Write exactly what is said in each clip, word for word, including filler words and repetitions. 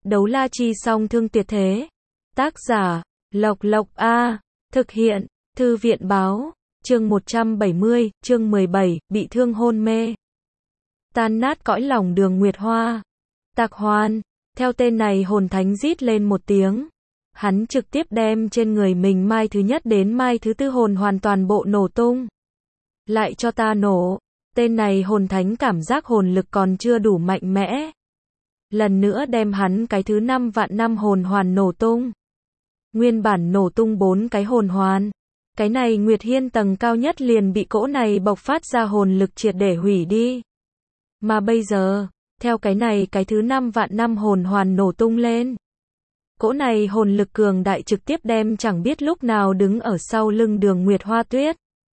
Đấu la chi song thương tuyệt thế. Tác giả, Lộc Lộc A. Thực hiện, Thư viện báo. Chương một trăm bảy mươi, chương mười bảy, bị thương hôn mê. Tan nát cõi lòng Đường Nguyệt Hoa. Tạc Hoàn, theo tên này hồn thánh rít lên một tiếng. Hắn trực tiếp đem trên người mình mai thứ nhất đến mai thứ tư hồn hoàn toàn bộ nổ tung. Lại cho ta nổ. Tên này hồn thánh cảm giác hồn lực còn chưa đủ mạnh mẽ. Lần nữa đem hắn cái thứ năm vạn năm hồn hoàn nổ tung. Nguyên bản nổ tung bốn cái hồn hoàn. Cái này Nguyệt Hiên tầng cao nhất liền bị cỗ này bộc phát ra hồn lực triệt để hủy đi. Mà bây giờ, theo cái này cái thứ năm vạn năm hồn hoàn nổ tung lên. Cỗ này hồn lực cường đại trực tiếp đem chẳng biết lúc nào đứng ở sau lưng Đường Nguyệt Hoa tuyết.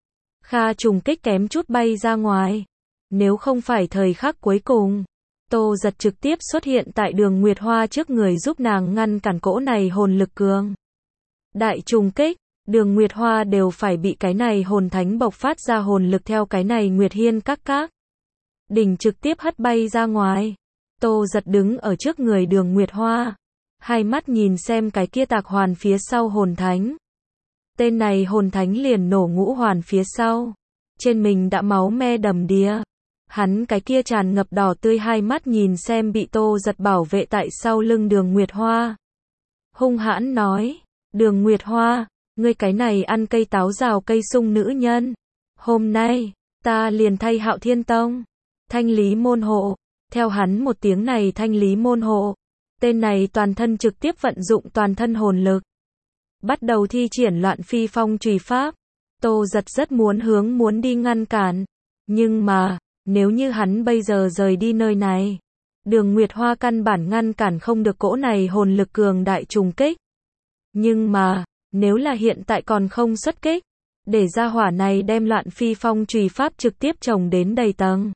Kha trùng kích kém chút bay ra ngoài. Nếu không phải thời khắc cuối cùng, Tô Giật trực tiếp xuất hiện tại Đường Nguyệt Hoa trước người giúp nàng ngăn cản cỗ này hồn lực cường đại trùng kích. Đường Nguyệt Hoa đều phải bị cái này hồn thánh bộc phát ra hồn lực theo cái này Nguyệt Hiên các các đỉnh trực tiếp hất bay ra ngoài. Tô Giật đứng ở trước người Đường Nguyệt Hoa, hai mắt nhìn xem cái kia Tạc Hoàn phía sau hồn thánh. Tên này hồn thánh liền nổ ngũ hoàn phía sau, trên mình đã máu me đầm đìa. Hắn cái kia tràn ngập đỏ tươi hai mắt nhìn xem bị Tô Giật bảo vệ tại sau lưng Đường Nguyệt Hoa. Hung hãn nói, Đường Nguyệt Hoa, ngươi cái này ăn cây táo rào cây sung nữ nhân. Hôm nay, ta liền thay Hạo Thiên Tông thanh lý môn hộ. Theo hắn một tiếng này thanh lý môn hộ, tên này toàn thân trực tiếp vận dụng toàn thân hồn lực. Bắt đầu thi triển loạn phi phong trùy pháp. Tô Giật rất muốn hướng muốn đi ngăn cản. Nhưng mà, nếu như hắn bây giờ rời đi nơi này, Đường Nguyệt Hoa căn bản ngăn cản không được cỗ này hồn lực cường đại trùng kích. Nhưng mà, nếu là hiện tại còn không xuất kích, để ra hỏa này đem loạn phi phong trùy pháp trực tiếp trồng đến đầy tầng.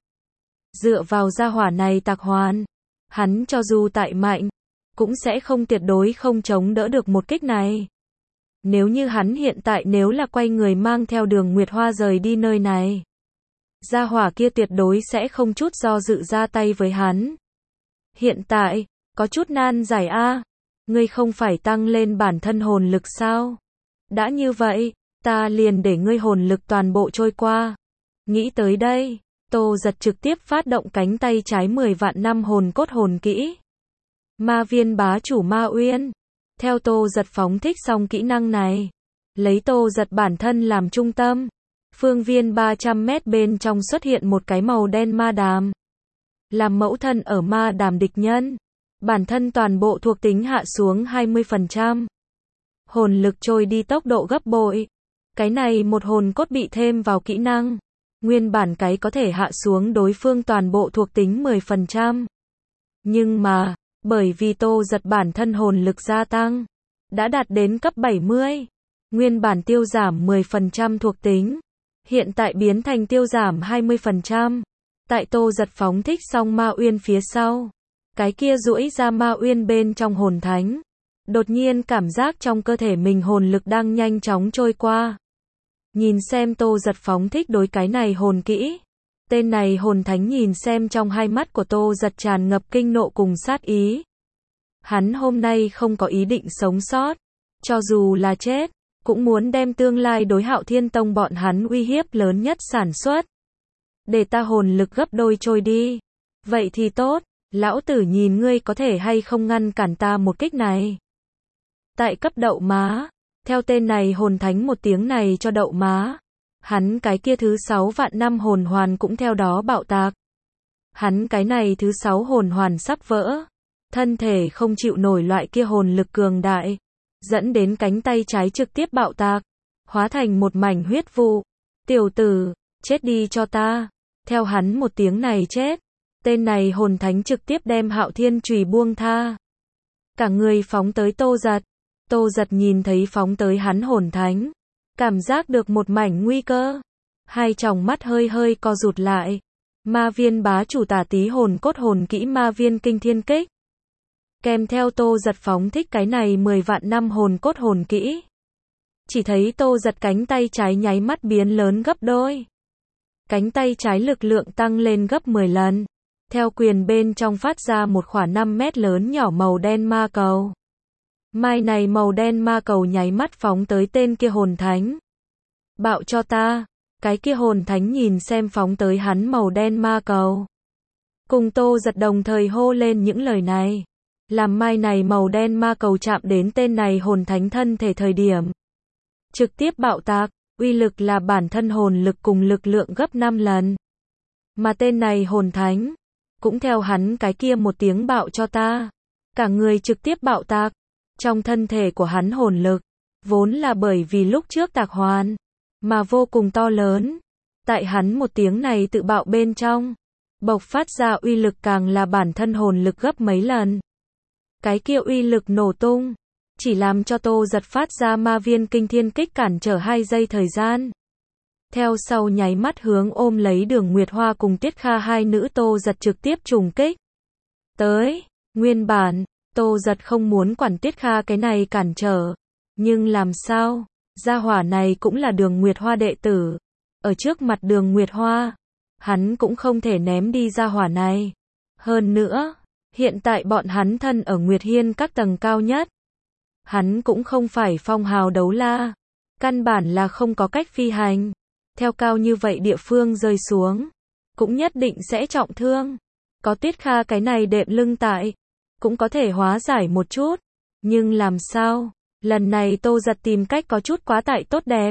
Dựa vào ra hỏa này Tạc Hoàn, hắn cho dù tại mạnh, cũng sẽ không tuyệt đối không chống đỡ được một kích này. Nếu như hắn hiện tại nếu là quay người mang theo Đường Nguyệt Hoa rời đi nơi này, gia hỏa kia tuyệt đối sẽ không chút do dự ra tay với hắn. Hiện tại, có chút nan giải a. Ngươi không phải tăng lên bản thân hồn lực sao? Đã như vậy, ta liền để ngươi hồn lực toàn bộ trôi qua. Nghĩ tới đây, Tô Giật trực tiếp phát động cánh tay trái mười vạn năm hồn cốt hồn kỹ. Ma viên bá chủ Ma Uyên. Theo Tô Giật phóng thích xong kỹ năng này, lấy Tô Giật bản thân làm trung tâm, phương viên ba trăm mét bên trong xuất hiện một cái màu đen ma đàm. Làm mẫu thân ở ma đàm địch nhân, bản thân toàn bộ thuộc tính hạ xuống hai mươi phần trăm. Hồn lực trôi đi tốc độ gấp bội. Cái này một hồn cốt bị thêm vào kỹ năng. Nguyên bản cái có thể hạ xuống đối phương toàn bộ thuộc tính mười phần trăm. Nhưng mà, bởi vì Tô Giật bản thân hồn lực gia tăng, đã đạt đến cấp bảy mươi. Nguyên bản tiêu giảm mười phần trăm thuộc tính, hiện tại biến thành tiêu giảm hai mươi phần trăm. Tại Tô Giật phóng thích xong Ma Uyên phía sau, cái kia duỗi ra Ma Uyên bên trong hồn thánh, đột nhiên cảm giác trong cơ thể mình hồn lực đang nhanh chóng trôi qua. Nhìn xem Tô Giật phóng thích đối cái này hồn kỹ, tên này hồn thánh nhìn xem trong hai mắt của Tô Giật tràn ngập kinh nộ cùng sát ý. Hắn hôm nay không có ý định sống sót, cho dù là chết, cũng muốn đem tương lai đối Hạo Thiên Tông bọn hắn uy hiếp lớn nhất sản xuất. Để ta hồn lực gấp đôi trôi đi. Vậy thì tốt, lão tử nhìn ngươi có thể hay không ngăn cản ta một kích này. Tại cấp đậu má, theo tên này hồn thánh một tiếng này cho đậu má, hắn cái kia thứ sáu vạn năm hồn hoàn cũng theo đó bạo tạc. Hắn cái này thứ sáu hồn hoàn sắp vỡ, thân thể không chịu nổi loại kia hồn lực cường đại, dẫn đến cánh tay trái trực tiếp bạo tạc, hóa thành một mảnh huyết vụ. Tiểu tử, chết đi cho ta. Theo hắn một tiếng này chết, tên này hồn thánh trực tiếp đem Hạo Thiên chùy buông tha. Cả người phóng tới Tô Giật. Tô Giật nhìn thấy phóng tới hắn hồn thánh, cảm giác được một mảnh nguy cơ. Hai tròng mắt hơi hơi co rụt lại. Ma viên bá chủ tả tí hồn cốt hồn kỹ Ma viên kinh thiên kích. Kèm theo Tô Giật phóng thích cái này mười vạn năm hồn cốt hồn kỹ. Chỉ thấy Tô Giật cánh tay trái nháy mắt biến lớn gấp đôi. Cánh tay trái lực lượng tăng lên gấp mười lần. Theo quyền bên trong phát ra một quả năm mét lớn nhỏ màu đen ma cầu. Mai này màu đen ma cầu nháy mắt phóng tới tên kia hồn thánh. Bạo cho ta. Cái kia hồn thánh nhìn xem phóng tới hắn màu đen ma cầu. Cùng Tô Giật đồng thời hô lên những lời này. Làm mai này màu đen ma cầu chạm đến tên này hồn thánh thân thể thời điểm. Trực tiếp bạo tạc, uy lực là bản thân hồn lực cùng lực lượng gấp năm lần. Mà tên này hồn thánh, cũng theo hắn cái kia một tiếng bạo cho ta. Cả người trực tiếp bạo tạc. Trong thân thể của hắn hồn lực, vốn là bởi vì lúc trước tạc hoàn, mà vô cùng to lớn. Tại hắn một tiếng này tự bạo bên trong, bộc phát ra uy lực càng là bản thân hồn lực gấp mấy lần. Cái kia uy lực nổ tung, chỉ làm cho Tô Giật phát ra ma viên kinh thiên kích cản trở hai giây thời gian. Theo sau nháy mắt hướng ôm lấy Đường Nguyệt Hoa cùng Tiết Kha hai nữ Tô Giật trực tiếp trùng kích. Tới, nguyên bản, Tô Giật không muốn quản Tiết Kha cái này cản trở. Nhưng làm sao, gia hỏa này cũng là Đường Nguyệt Hoa đệ tử. Ở trước mặt Đường Nguyệt Hoa, hắn cũng không thể ném đi gia hỏa này. Hơn nữa, hiện tại bọn hắn thân ở Nguyệt Hiên các tầng cao nhất. Hắn cũng không phải phong hào đấu la. Căn bản là không có cách phi hành. Theo cao như vậy địa phương rơi xuống, cũng nhất định sẽ trọng thương. Có Tiết Kha cái này đệm lưng tại, cũng có thể hóa giải một chút. Nhưng làm sao, lần này Tô Giật tìm cách có chút quá tại tốt đẹp.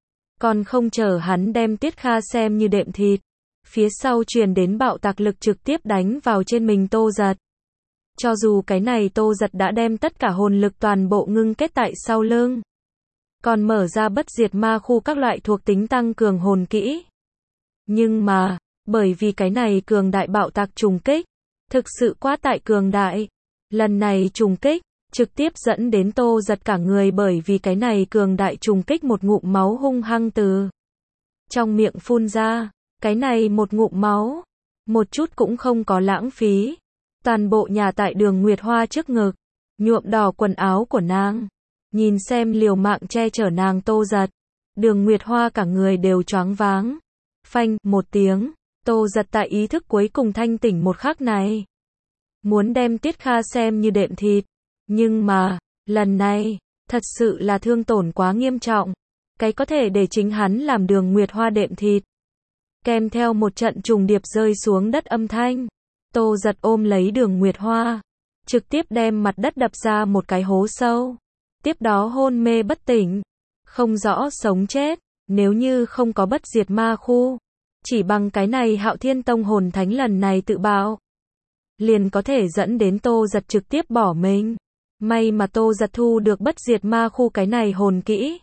Còn không chờ hắn đem Tiết Kha xem như đệm thịt. Phía sau truyền đến bạo tạc lực trực tiếp đánh vào trên mình Tô Giật. Cho dù cái này Tô Giật đã đem tất cả hồn lực toàn bộ ngưng kết tại sau lưng. Còn mở ra bất diệt ma khu các loại thuộc tính tăng cường hồn kỹ. Nhưng mà, bởi vì cái này cường đại bạo tạc trùng kích, thực sự quá tại cường đại. Lần này trùng kích, trực tiếp dẫn đến Tô Giật cả người bởi vì cái này cường đại trùng kích một ngụm máu hung hăng từ trong miệng phun ra. Cái này một ngụm máu, một chút cũng không có lãng phí. Toàn bộ nhà tại Đường Nguyệt Hoa trước ngực, nhuộm đỏ quần áo của nàng. Nhìn xem liều mạng che chở nàng Tô Giật. Đường Nguyệt Hoa cả người đều choáng váng. Phanh, một tiếng. Tô Giật tại ý thức cuối cùng thanh tỉnh một khắc này. Muốn đem Tiết Kha xem như đệm thịt. Nhưng mà, lần này, thật sự là thương tổn quá nghiêm trọng. Cái có thể để chính hắn làm Đường Nguyệt Hoa đệm thịt. Kèm theo một trận trùng điệp rơi xuống đất âm thanh. Tô Giật ôm lấy Đường Nguyệt Hoa. Trực tiếp đem mặt đất đập ra một cái hố sâu. Tiếp đó hôn mê bất tỉnh. Không rõ sống chết. Nếu như không có bất diệt ma khu. Chỉ bằng cái này Hạo Thiên Tông hồn thánh lần này tự bạo. Liền có thể dẫn đến Tô Giật trực tiếp bỏ mình. May mà Tô Giật thu được bất diệt ma khu cái này hồn kỹ.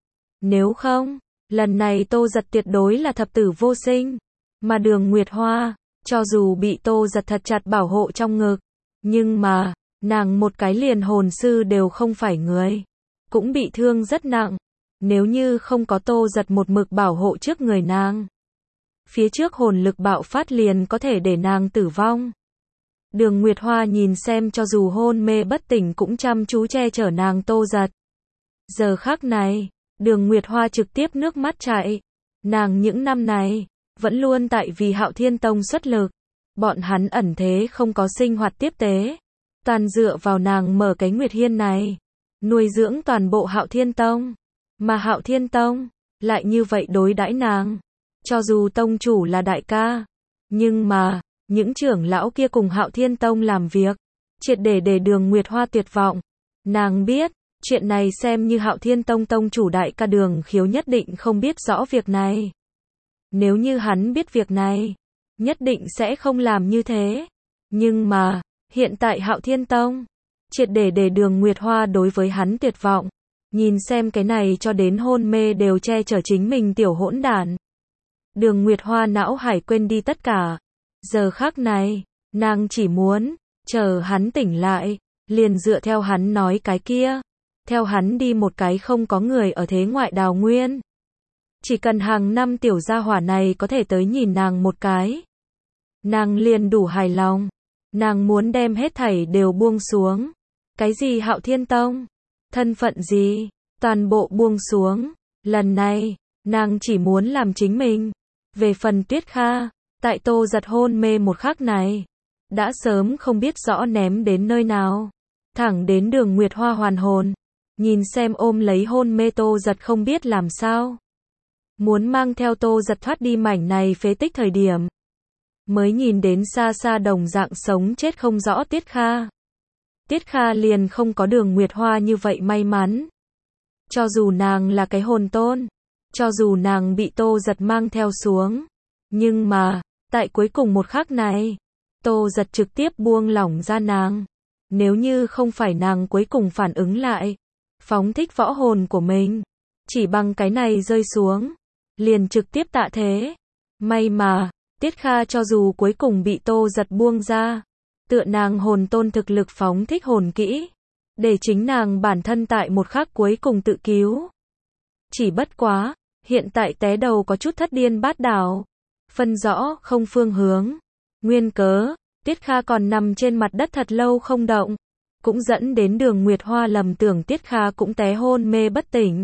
Nếu không, lần này Tô Giật tuyệt đối là thập tử vô sinh. Mà Đường Nguyệt Hoa, cho dù bị Tô Giật thật chặt bảo hộ trong ngực. Nhưng mà, nàng một cái liền hồn sư đều không phải người. Cũng bị thương rất nặng. Nếu như không có Tô Giật một mực bảo hộ trước người nàng. Phía trước hồn lực bạo phát liền có thể để nàng tử vong. Đường Nguyệt Hoa nhìn xem cho dù hôn mê bất tỉnh cũng chăm chú che chở nàng Tô Giật. Giờ khắc này, Đường Nguyệt Hoa trực tiếp nước mắt chảy. Nàng những năm này, vẫn luôn tại vì Hạo Thiên Tông xuất lực. Bọn hắn ẩn thế không có sinh hoạt tiếp tế. Toàn dựa vào nàng mở cái Nguyệt Hiên này. Nuôi dưỡng toàn bộ Hạo Thiên Tông. Mà Hạo Thiên Tông, lại như vậy đối đãi nàng. Cho dù tông chủ là đại ca. Nhưng mà, những trưởng lão kia cùng Hạo Thiên Tông làm việc. Triệt để để Đường Nguyệt Hoa tuyệt vọng. Nàng biết, chuyện này xem như Hạo Thiên Tông tông chủ đại ca Đường Khiếu nhất định không biết rõ việc này. Nếu như hắn biết việc này, nhất định sẽ không làm như thế. Nhưng mà, hiện tại Hạo Thiên Tông, triệt để để Đường Nguyệt Hoa đối với hắn tuyệt vọng. Nhìn xem cái này cho đến hôn mê đều che chở chính mình tiểu hỗn đản. Đường Nguyệt Hoa não hải quên đi tất cả. Giờ khắc này, nàng chỉ muốn, chờ hắn tỉnh lại, liền dựa theo hắn nói cái kia. Theo hắn đi một cái không có người ở thế ngoại đào nguyên. Chỉ cần hàng năm tiểu gia hỏa này có thể tới nhìn nàng một cái. Nàng liền đủ hài lòng. Nàng muốn đem hết thảy đều buông xuống. Cái gì Hạo Thiên Tông? Thân phận gì? Toàn bộ buông xuống. Lần này, nàng chỉ muốn làm chính mình. Về phần Tuyết Kha, Tại Tô Giật hôn mê một khắc này, đã sớm không biết rõ ném đến nơi nào. Thẳng đến Đường Nguyệt Hoa hoàn hồn, nhìn xem ôm lấy hôn mê Tô Giật không biết làm sao. Muốn mang theo Tô Giật thoát đi mảnh này phế tích thời điểm. Mới nhìn đến xa xa đồng dạng sống chết không rõ Tiết Kha. Tiết Kha liền không có Đường Nguyệt Hoa như vậy may mắn. Cho dù nàng là cái hồn tôn, cho dù nàng bị Tô Giật mang theo xuống, nhưng mà, tại cuối cùng một khắc này, Tô Giật trực tiếp buông lỏng ra nàng. Nếu như không phải nàng cuối cùng phản ứng lại, phóng thích võ hồn của mình, chỉ bằng cái này rơi xuống, liền trực tiếp tạ thế. May mà, Tiết Kha cho dù cuối cùng bị Tô Giật buông ra, tựa nàng hồn tôn thực lực phóng thích hồn kỹ, để chính nàng bản thân tại một khắc cuối cùng tự cứu. Chỉ bất quá, hiện tại té đầu có chút thất điên bát đảo, phân rõ không phương hướng. Nguyên cớ, Tiết Kha còn nằm trên mặt đất thật lâu không động, cũng dẫn đến Đường Nguyệt Hoa lầm tưởng Tiết Kha cũng té hôn mê bất tỉnh.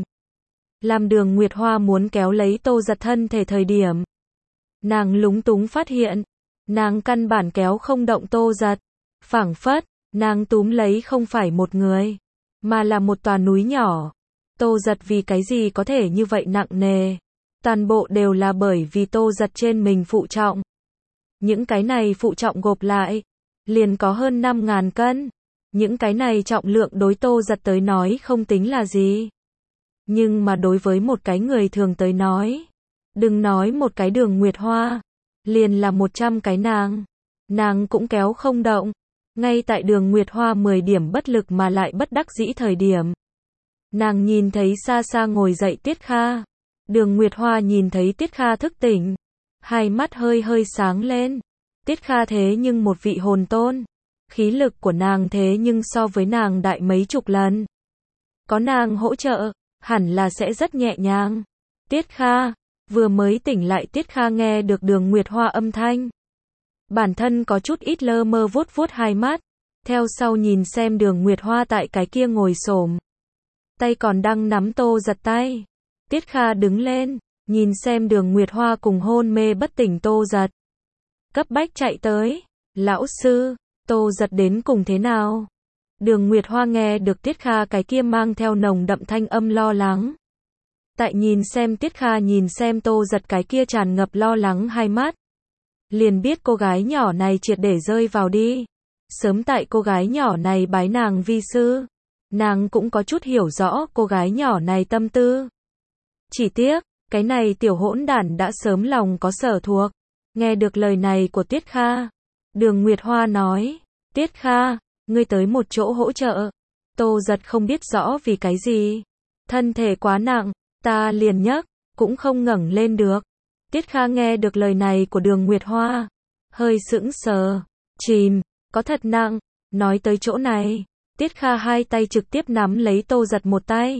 Làm Đường Nguyệt Hoa muốn kéo lấy Tô Giật thân thể thời điểm, nàng lúng túng phát hiện, nàng căn bản kéo không động Tô Giật. Phảng phất, nàng túm lấy không phải một người, mà là một tòa núi nhỏ. Tô Giật vì cái gì có thể như vậy nặng nề? Toàn bộ đều là bởi vì Tô Giật trên mình phụ trọng. Những cái này phụ trọng gộp lại, liền có hơn năm ngàn cân. Những cái này trọng lượng đối Tô Giật tới nói không tính là gì. Nhưng mà đối với một cái người thường tới nói, đừng nói một cái Đường Nguyệt Hoa, liền là một trăm cái nàng. Nàng cũng kéo không động. Ngay tại Đường Nguyệt Hoa mười điểm bất lực mà lại bất đắc dĩ thời điểm. Nàng nhìn thấy xa xa ngồi dậy Tiết Kha. Đường Nguyệt Hoa nhìn thấy Tiết Kha thức tỉnh. Hai mắt hơi hơi sáng lên. Tiết Kha thế nhưng một vị hồn tôn. Khí lực của nàng thế nhưng so với nàng đại mấy chục lần. Có nàng hỗ trợ, hẳn là sẽ rất nhẹ nhàng. Tiết Kha, vừa mới tỉnh lại Tiết Kha nghe được Đường Nguyệt Hoa âm thanh. Bản thân có chút ít lơ mơ vuốt vuốt hai mắt, theo sau nhìn xem Đường Nguyệt Hoa tại cái kia ngồi xổm, tay còn đang nắm Tô Giật tay. Tiết Kha đứng lên, nhìn xem Đường Nguyệt Hoa cùng hôn mê bất tỉnh Tô Giật. Cấp bách chạy tới, lão sư, Tô Giật đến cùng thế nào? Đường Nguyệt Hoa nghe được Tiết Kha cái kia mang theo nồng đậm thanh âm lo lắng. Tại nhìn xem Tiết Kha nhìn xem Tô Giật cái kia tràn ngập lo lắng hai mắt. Liền biết cô gái nhỏ này triệt để rơi vào đi. Sớm tại cô gái nhỏ này bái nàng vi sư, nàng cũng có chút hiểu rõ cô gái nhỏ này tâm tư. Chỉ tiếc, cái này tiểu hỗn đản đã sớm lòng có sở thuộc. Nghe được lời này của Tiết Kha, Đường Nguyệt Hoa nói, Tiết Kha, ngươi tới một chỗ hỗ trợ. Tô Giật không biết rõ vì cái gì. Thân thể quá nặng, ta liền nhấc, cũng không ngẩng lên được. Tiết Kha nghe được lời này của Đường Nguyệt Hoa, hơi sững sờ, chìm, có thật nặng. Nói tới chỗ này, Tiết Kha hai tay trực tiếp nắm lấy Tô Giật một tay.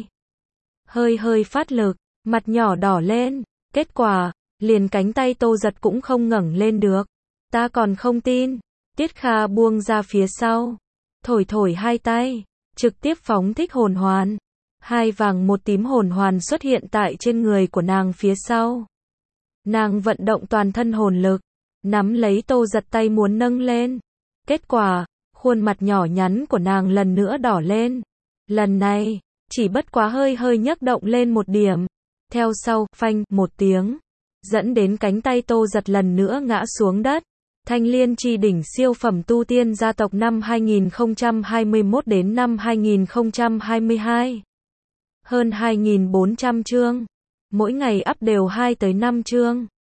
Hơi hơi phát lực, mặt nhỏ đỏ lên, kết quả, liền cánh tay Tô Giật cũng không ngẩng lên được. Ta còn không tin. Tiết Kha buông ra phía sau, thổi thổi hai tay, trực tiếp phóng thích hồn hoàn. Hai vàng một tím hồn hoàn xuất hiện tại trên người của nàng phía sau. Nàng vận động toàn thân hồn lực, nắm lấy Tô Giật tay muốn nâng lên. Kết quả, khuôn mặt nhỏ nhắn của nàng lần nữa đỏ lên. Lần này, chỉ bất quá hơi hơi nhấc động lên một điểm. Theo sau, phanh, một tiếng, dẫn đến cánh tay Tô Giật lần nữa ngã xuống đất. Thanh Liên Chi Đỉnh siêu phẩm tu tiên gia tộc năm hai nghìn không trăm hai mươi mốt đến năm hai nghìn không trăm hai mươi hai. Hơn hai nghìn bốn trăm chương. Mỗi ngày up đều hai tới năm chương.